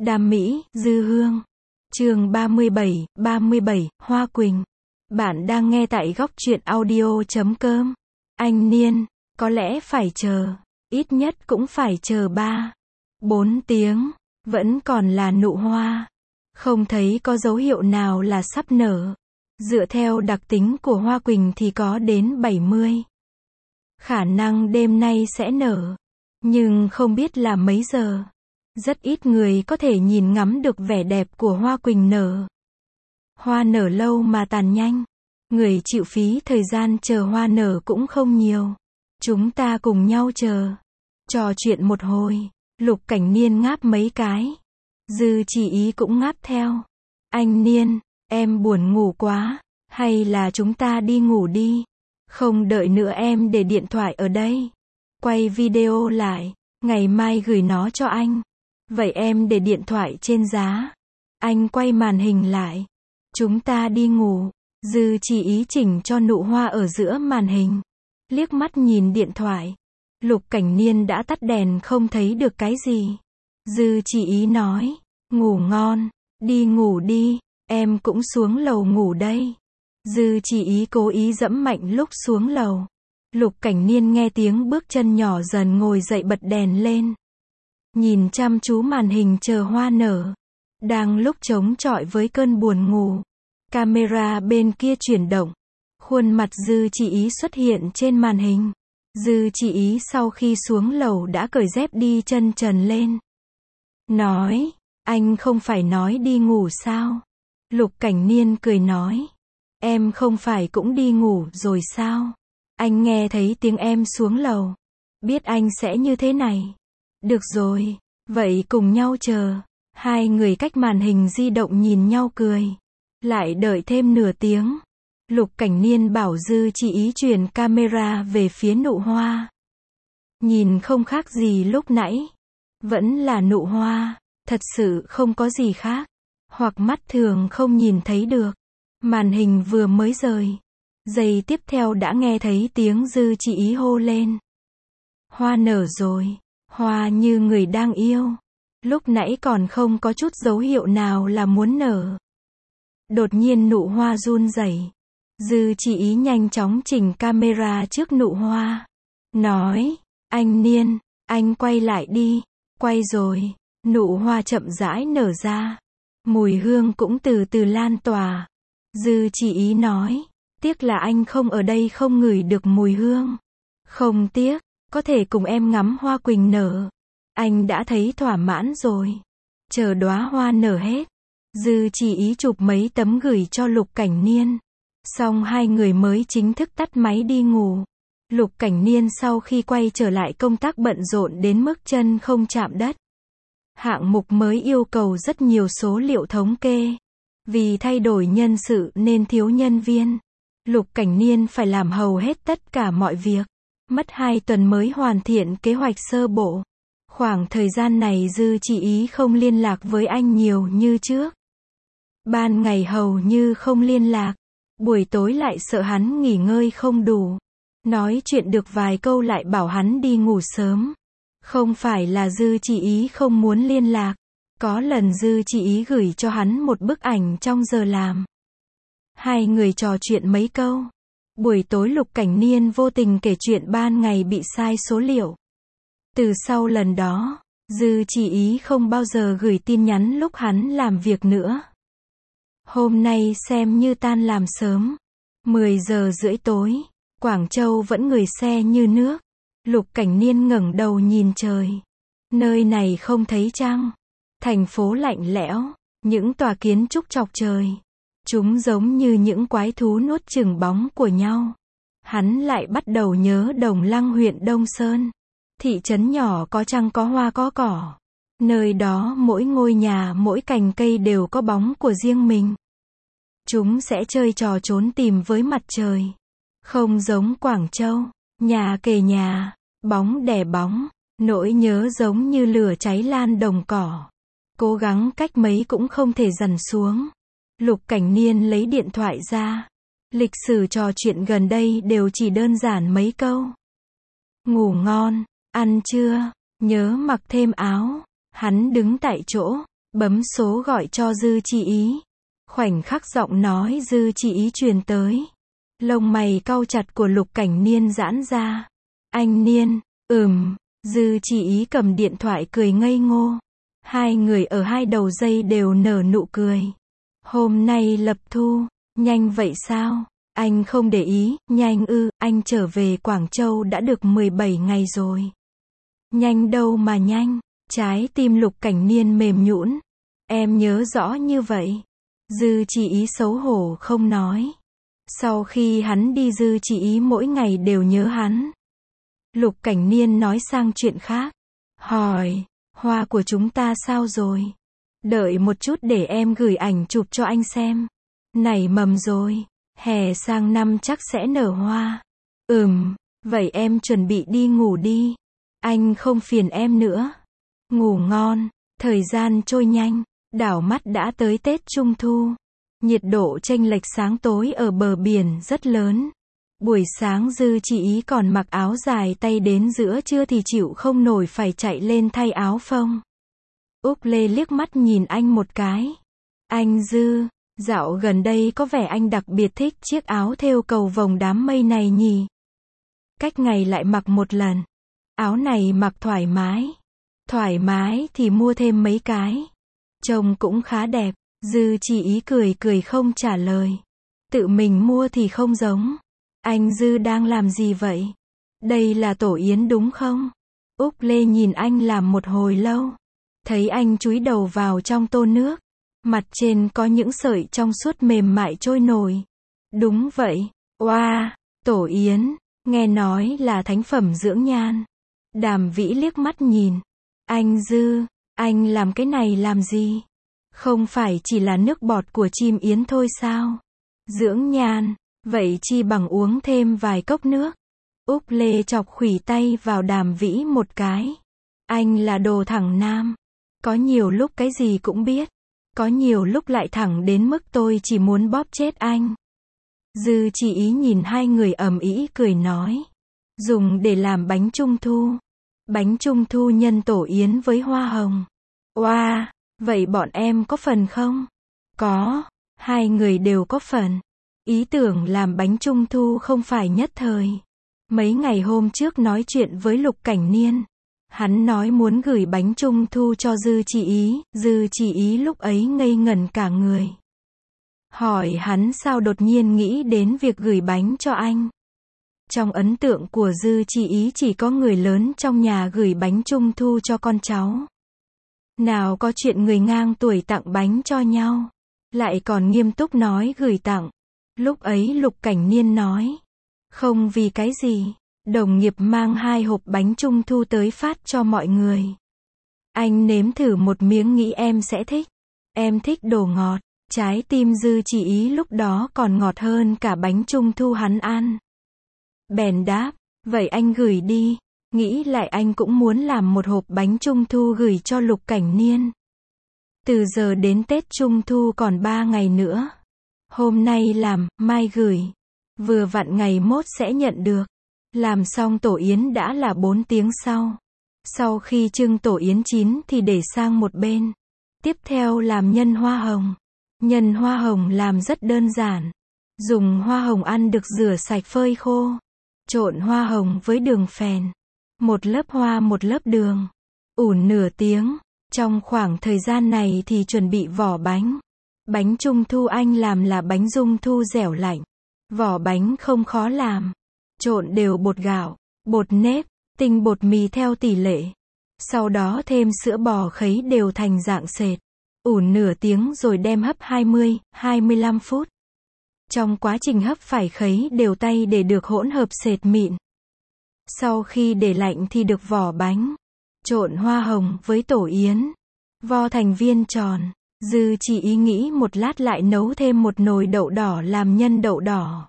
Đam mỹ, Dư Hương. Chương 37, Hoa Quỳnh. Bạn đang nghe tại góc truyện audio.com. Anh Niên, có lẽ phải chờ, ít nhất cũng phải chờ 3-4 tiếng, vẫn còn là nụ hoa. Không thấy có dấu hiệu nào là sắp nở. Dựa theo đặc tính của Hoa Quỳnh thì có đến 70 khả năng đêm nay sẽ nở. Nhưng không biết là mấy giờ. Rất ít người có thể nhìn ngắm được vẻ đẹp của Hoa Quỳnh nở. Hoa nở lâu mà tàn nhanh. Người chịu phí thời gian chờ hoa nở cũng không nhiều. Chúng ta cùng nhau chờ. Trò chuyện một hồi. Lục Cảnh Niên ngáp mấy cái. Dư Chỉ Ý cũng ngáp theo. Anh Niên, em buồn ngủ quá. Hay là chúng ta đi ngủ đi. Không đợi nữa em để điện thoại ở đây. Quay video lại. Ngày mai gửi nó cho anh. Vậy em để điện thoại trên giá. Anh quay màn hình lại. Chúng ta đi ngủ. Dư Chỉ Ý chỉnh cho nụ hoa ở giữa màn hình. Liếc mắt nhìn điện thoại. Lục Cảnh Niên đã tắt đèn không thấy được cái gì. Dư Chỉ Ý nói. Ngủ ngon. Đi ngủ đi. Em cũng xuống lầu ngủ đây. Dư Chỉ Ý cố ý giẫm mạnh lúc xuống lầu. Lục Cảnh Niên nghe tiếng bước chân nhỏ dần ngồi dậy bật đèn lên. Nhìn chăm chú màn hình chờ hoa nở. Đang lúc chống chọi với cơn buồn ngủ. Camera bên kia chuyển động. Khuôn mặt Dư Chỉ Ý xuất hiện trên màn hình. Dư Chỉ Ý sau khi xuống lầu đã cởi dép đi chân trần lên. Nói, anh không phải nói đi ngủ sao? Lục Cảnh Niên cười nói. Em không phải cũng đi ngủ rồi sao? Anh nghe thấy tiếng em xuống lầu. Biết anh sẽ như thế này. Được rồi, vậy cùng nhau chờ. Hai người cách màn hình di động nhìn nhau cười. Lại đợi thêm nửa tiếng. Lục Cảnh Niên bảo Dư Chỉ Ý chuyển camera về phía nụ hoa. Nhìn không khác gì lúc nãy. Vẫn là nụ hoa. Thật sự không có gì khác. Hoặc mắt thường không nhìn thấy được. Màn hình vừa mới rời. Giây tiếp theo đã nghe thấy tiếng Dư Chỉ Ý hô lên. Hoa nở rồi. Hoa như người đang yêu. Lúc nãy còn không có chút dấu hiệu nào là muốn nở. Đột nhiên nụ hoa run rẩy. Dư Chỉ Ý nhanh chóng chỉnh camera trước nụ hoa. Nói, anh Niên, anh quay lại đi. Quay rồi. Nụ hoa chậm rãi nở ra. Mùi hương cũng từ từ lan tỏa. Dư Chỉ Ý nói, tiếc là anh không ở đây không ngửi được mùi hương. Không tiếc, có thể cùng em ngắm hoa quỳnh nở. Anh đã thấy thỏa mãn rồi. Chờ đóa hoa nở hết. Dư Chỉ Ý chụp mấy tấm gửi cho Lục Cảnh Niên. Xong hai người mới chính thức tắt máy đi ngủ. Lục Cảnh Niên sau khi quay trở lại công tác bận rộn đến mức chân không chạm đất. Hạng mục mới yêu cầu rất nhiều số liệu thống kê. Vì thay đổi nhân sự nên thiếu nhân viên. Lục Cảnh Niên phải làm hầu hết tất cả mọi việc. Mất 2 tuần mới hoàn thiện kế hoạch sơ bộ. Khoảng thời gian này Dư Chỉ Ý không liên lạc với anh nhiều như trước. Ban ngày hầu như không liên lạc. Buổi tối lại sợ hắn nghỉ ngơi không đủ. Nói chuyện được vài câu lại bảo hắn đi ngủ sớm. Không phải là Dư Chỉ Ý không muốn liên lạc. Có lần Dư Chỉ Ý gửi cho hắn một bức ảnh trong giờ làm. Hai người trò chuyện mấy câu. Buổi tối Lục Cảnh Niên vô tình kể chuyện ban ngày bị sai số liệu. Từ sau lần đó, Dư Chỉ Ý không bao giờ gửi tin nhắn lúc hắn làm việc nữa. Hôm nay xem như tan làm sớm. 10 giờ rưỡi tối, Quảng Châu vẫn người xe như nước. Lục Cảnh Niên ngẩng đầu nhìn trời. Nơi này không thấy trăng. Thành phố lạnh lẽo, những tòa kiến trúc chọc trời. Chúng giống như những quái thú nuốt chửng bóng của nhau. Hắn lại bắt đầu nhớ Đồng Lăng huyện Đông Sơn. Thị trấn nhỏ có trăng có hoa có cỏ. Nơi đó mỗi ngôi nhà mỗi cành cây đều có bóng của riêng mình. Chúng sẽ chơi trò trốn tìm với mặt trời. Không giống Quảng Châu, nhà kề nhà, bóng đè bóng, nỗi nhớ giống như lửa cháy lan đồng cỏ. Cố gắng cách mấy cũng không thể dằn xuống. Lục Cảnh Niên lấy điện thoại ra. Lịch sử trò chuyện gần đây đều chỉ đơn giản mấy câu. Ngủ ngon, ăn chưa, nhớ mặc thêm áo. Hắn đứng tại chỗ, bấm số gọi cho Dư Chi Ý. Khoảnh khắc giọng nói Dư Chi Ý truyền tới. Lông mày cau chặt của Lục Cảnh Niên giãn ra. Anh Niên, Dư Chi Ý cầm điện thoại cười ngây ngô. Hai người ở hai đầu dây đều nở nụ cười. Hôm nay lập thu, nhanh vậy sao? Anh không để ý, nhanh ư, anh trở về Quảng Châu đã được 17 ngày rồi. Nhanh đâu mà nhanh, trái tim Lục Cảnh Niên mềm nhũn. Em nhớ rõ như vậy. Dư Chi Ý xấu hổ không nói. Sau khi hắn đi Dư Chi Ý mỗi ngày đều nhớ hắn. Lục Cảnh Niên nói sang chuyện khác. Hỏi, hoa của chúng ta sao rồi? Đợi một chút để em gửi ảnh chụp cho anh xem. Nảy mầm rồi, hè sang năm chắc sẽ nở hoa. Vậy em chuẩn bị đi ngủ đi. Anh không phiền em nữa. Ngủ ngon, thời gian trôi nhanh, đảo mắt đã tới Tết Trung Thu. Nhiệt độ chênh lệch sáng tối ở bờ biển rất lớn. Buổi sáng Dư Chi Ý còn mặc áo dài tay đến giữa trưa thì chịu không nổi phải chạy lên thay áo phông. Úc Lê liếc mắt nhìn anh một cái. Anh Dư, dạo gần đây có vẻ anh đặc biệt thích chiếc áo thêu cầu vồng đám mây này nhỉ? Cách ngày lại mặc một lần. Áo này mặc thoải mái. Thoải mái thì mua thêm mấy cái. Trông cũng khá đẹp. Dư Chi Ý cười cười không trả lời. Tự mình mua thì không giống. Anh Dư đang làm gì vậy? Đây là tổ yến đúng không? Úc Lê nhìn anh làm một hồi lâu. Thấy anh chúi đầu vào trong tô nước. Mặt trên có những sợi trong suốt mềm mại trôi nổi. Đúng vậy. Oa, tổ yến, nghe nói là thánh phẩm dưỡng nhan. Đàm Vĩ liếc mắt nhìn. Anh Dư, anh làm cái này làm gì? Không phải chỉ là nước bọt của chim yến thôi sao? Dưỡng nhan, vậy chi bằng uống thêm vài cốc nước. Úc Lê chọc khuỷu tay vào Đàm Vĩ một cái. Anh là đồ thẳng nam. Có nhiều lúc cái gì cũng biết. Có nhiều lúc lại thẳng đến mức tôi chỉ muốn bóp chết anh. Dư Chi Ý nhìn hai người ầm ĩ cười nói. Dùng để làm bánh trung thu. Bánh trung thu nhân tổ yến với hoa hồng. Oa, vậy bọn em có phần không? Có, hai người đều có phần. Ý tưởng làm bánh trung thu không phải nhất thời. Mấy ngày hôm trước nói chuyện với Lục Cảnh Niên. Hắn nói muốn gửi bánh trung thu cho Dư Chi Ý lúc ấy ngây ngẩn cả người. Hỏi hắn sao đột nhiên nghĩ đến việc gửi bánh cho anh. Trong ấn tượng của Dư Chi Ý chỉ có người lớn trong nhà gửi bánh trung thu cho con cháu. Nào có chuyện người ngang tuổi tặng bánh cho nhau. Lại còn nghiêm túc nói gửi tặng. Lúc ấy Lục Cảnh Niên nói. Không vì cái gì. Đồng nghiệp mang 2 hộp bánh trung thu tới phát cho mọi người. Anh nếm thử một miếng nghĩ em sẽ thích. Em thích đồ ngọt. Trái tim Dư Chi Ý lúc đó còn ngọt hơn cả bánh trung thu hắn ăn. Bèn đáp, vậy anh gửi đi. Nghĩ lại anh cũng muốn làm một hộp bánh trung thu gửi cho Lục Cảnh Niên. Từ giờ đến Tết Trung Thu còn 3 ngày nữa. Hôm nay làm, mai gửi. Vừa vặn ngày mốt sẽ nhận được. Làm xong tổ yến đã là 4 tiếng sau. Sau khi trưng tổ yến chín thì để sang một bên. Tiếp theo làm nhân hoa hồng. Nhân hoa hồng làm rất đơn giản. Dùng hoa hồng ăn được rửa sạch phơi khô. Trộn hoa hồng với đường phèn. Một lớp hoa một lớp đường. Ủn nửa tiếng. Trong khoảng thời gian này thì chuẩn bị vỏ bánh. Bánh trung thu anh làm là bánh trung thu dẻo lạnh. Vỏ bánh không khó làm. Trộn đều bột gạo, bột nếp, tinh bột mì theo tỷ lệ. Sau đó thêm sữa bò khấy đều thành dạng sệt. Ủn nửa tiếng rồi đem hấp 20-25 phút. Trong quá trình hấp phải khấy đều tay để được hỗn hợp sệt mịn. Sau khi để lạnh thì được vỏ bánh. Trộn hoa hồng với tổ yến. Vo thành viên tròn. Dư Chi Ý nghĩ một lát lại nấu thêm một nồi đậu đỏ làm nhân đậu đỏ.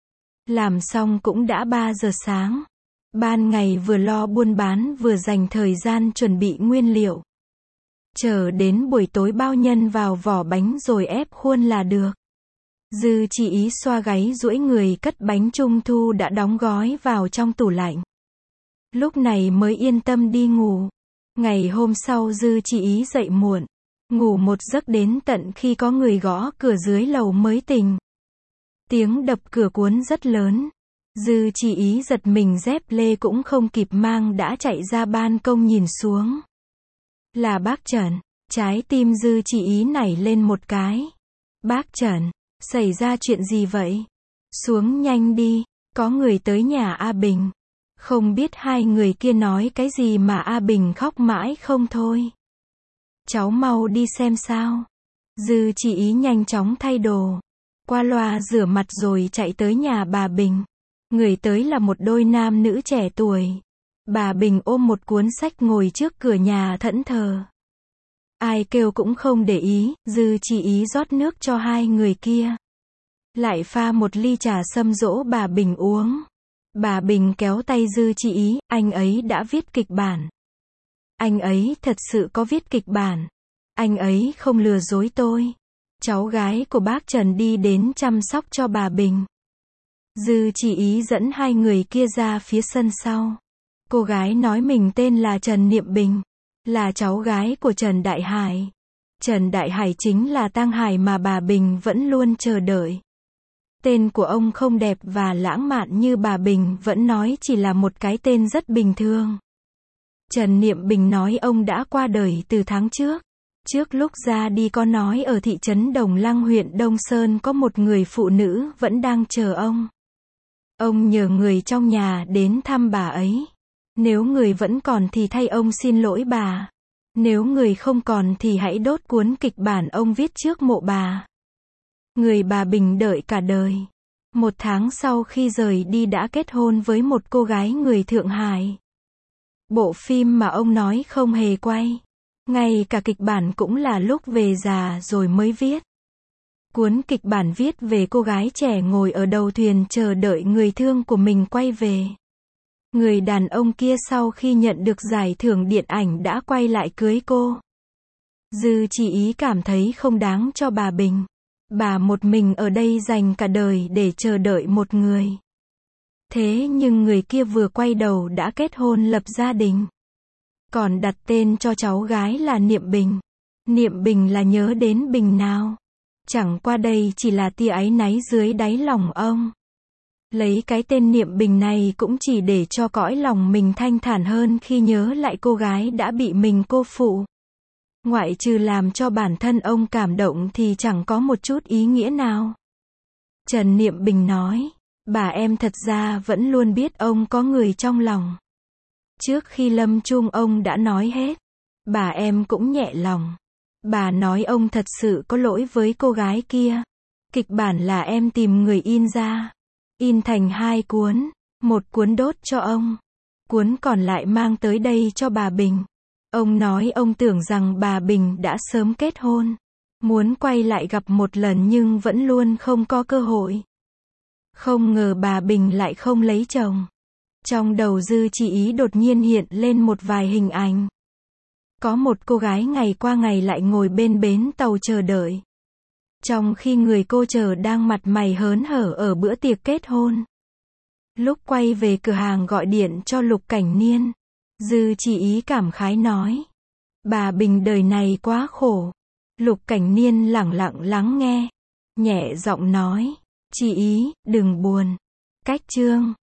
Làm xong cũng đã 3 giờ sáng. Ban ngày vừa lo buôn bán vừa dành thời gian chuẩn bị nguyên liệu. Chờ đến buổi tối bao nhân vào vỏ bánh rồi ép khuôn là được. Dư Chi Ý xoa gáy duỗi người cất bánh trung thu đã đóng gói vào trong tủ lạnh. Lúc này mới yên tâm đi ngủ. Ngày hôm sau Dư Chi Ý dậy muộn. Ngủ một giấc đến tận khi có người gõ cửa dưới lầu mới tỉnh. Tiếng đập cửa cuốn rất lớn. Dư Chỉ Ý giật mình, dép lê cũng không kịp mang đã chạy ra ban công nhìn xuống. Là bác Trần. Trái tim Dư Chỉ Ý nảy lên một cái. Bác Trần, xảy ra chuyện gì vậy? Xuống nhanh đi, có người tới nhà A Bình. Không biết hai người kia nói cái gì mà A Bình khóc mãi không thôi. Cháu mau đi xem sao. Dư Chỉ Ý nhanh chóng thay đồ. Qua loa rửa mặt rồi chạy tới nhà bà Bình. Người tới là một đôi nam nữ trẻ tuổi. Bà Bình ôm một cuốn sách ngồi trước cửa nhà thẫn thờ. Ai kêu cũng không để ý, Dư Chỉ Ý rót nước cho hai người kia. Lại pha một ly trà sâm dỗ bà Bình uống. Bà Bình kéo tay Dư Chỉ Ý, anh ấy đã viết kịch bản. Anh ấy thật sự có viết kịch bản. Anh ấy không lừa dối tôi. Cháu gái của bác Trần đi đến chăm sóc cho bà Bình. Dư Chỉ Ý dẫn hai người kia ra phía sân sau. Cô gái nói mình tên là Trần Niệm Bình, là cháu gái của Trần Đại Hải. Trần Đại Hải chính là Tang Hải mà bà Bình vẫn luôn chờ đợi. Tên của ông không đẹp và lãng mạn như bà Bình vẫn nói, chỉ là một cái tên rất bình thường. Trần Niệm Bình nói ông đã qua đời từ tháng trước. Trước lúc ra đi có nói ở thị trấn Đồng Lăng huyện Đông Sơn có một người phụ nữ vẫn đang chờ ông. Ông nhờ người trong nhà đến thăm bà ấy. Nếu người vẫn còn thì thay ông xin lỗi bà. Nếu người không còn thì hãy đốt cuốn kịch bản ông viết trước mộ bà. Người bà Bình đợi cả đời. 1 tháng sau khi rời đi đã kết hôn với một cô gái người Thượng Hải. Bộ phim mà ông nói không hề quay. Ngay cả kịch bản cũng là lúc về già rồi mới viết. Cuốn kịch bản viết về cô gái trẻ ngồi ở đầu thuyền chờ đợi người thương của mình quay về. Người đàn ông kia sau khi nhận được giải thưởng điện ảnh đã quay lại cưới cô. Dư Chỉ Ý cảm thấy không đáng cho bà Bình. Bà một mình ở đây dành cả đời để chờ đợi một người. Thế nhưng người kia vừa quay đầu đã kết hôn lập gia đình. Còn đặt tên cho cháu gái là Niệm Bình. Niệm Bình là nhớ đến Bình nào? Chẳng qua đây chỉ là tia áy náy dưới đáy lòng ông. Lấy cái tên Niệm Bình này cũng chỉ để cho cõi lòng mình thanh thản hơn khi nhớ lại cô gái đã bị mình cô phụ. Ngoại trừ làm cho bản thân ông cảm động thì chẳng có một chút ý nghĩa nào. Trần Niệm Bình nói, bà em thật ra vẫn luôn biết ông có người trong lòng. Trước khi lâm chung ông đã nói hết. Bà em cũng nhẹ lòng. Bà nói ông thật sự có lỗi với cô gái kia. Kịch bản là em tìm người in ra. In thành 2 cuốn. Một cuốn đốt cho ông. Cuốn còn lại mang tới đây cho bà Bình. Ông nói ông tưởng rằng bà Bình đã sớm kết hôn. Muốn quay lại gặp một lần nhưng vẫn luôn không có cơ hội. Không ngờ bà Bình lại không lấy chồng. Trong đầu Dư Chỉ Ý đột nhiên hiện lên một vài hình ảnh. Có một cô gái ngày qua ngày lại ngồi bên bến tàu chờ đợi. Trong khi người cô chờ đang mặt mày hớn hở ở bữa tiệc kết hôn. Lúc quay về cửa hàng gọi điện cho Lục Cảnh Niên. Dư Chỉ Ý cảm khái nói. Bà Bình đời này quá khổ. Lục Cảnh Niên lẳng lặng lắng nghe. Nhẹ giọng nói. Chỉ Ý, đừng buồn. Cách chương